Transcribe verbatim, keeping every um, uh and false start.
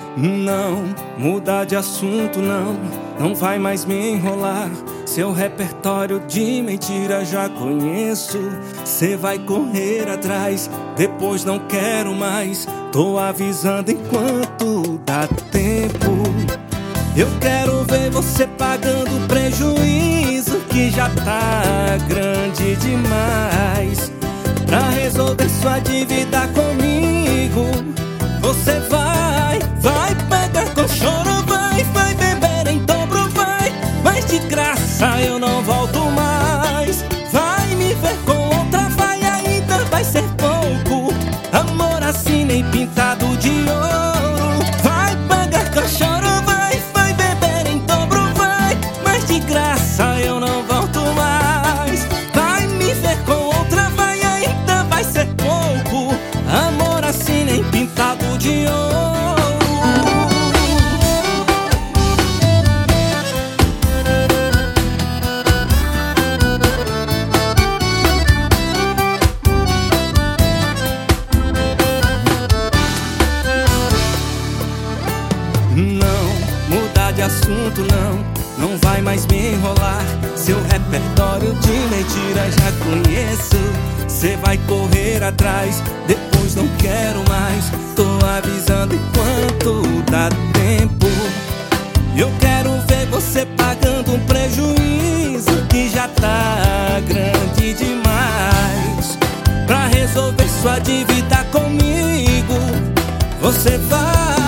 Não, mudar de assunto não, não vai mais me enrolar. Seu repertório de mentira já conheço. Cê vai correr atrás, depois não quero mais. Tô avisando enquanto dá tempo. Eu quero ver você pagando o prejuízo que já tá grande demais. Pra resolver sua dívida comigo, você vai, vai pagar com choro, vai, vai beber em dobro, vai. Mas de graça eu não volto mais. Vai me ver com outra, vai, ainda vai ser pouco. Amor assim nem pintado de ouro. Vai pagar com choro, vai, vai beber em dobro, vai. Mas de graça eu não volto mais. Vai me ver com outra, vai, ainda vai ser pouco. Amor assim nem pintado de ouro. Não, mudar de assunto não, não vai mais me enrolar. Seu repertório de mentira já conheço. Cê vai correr atrás, depois não quero mais. Tô avisando enquanto dá tempo. Eu quero ver você pagando um prejuízo que já tá grande demais. Pra resolver sua dívida comigo, você vai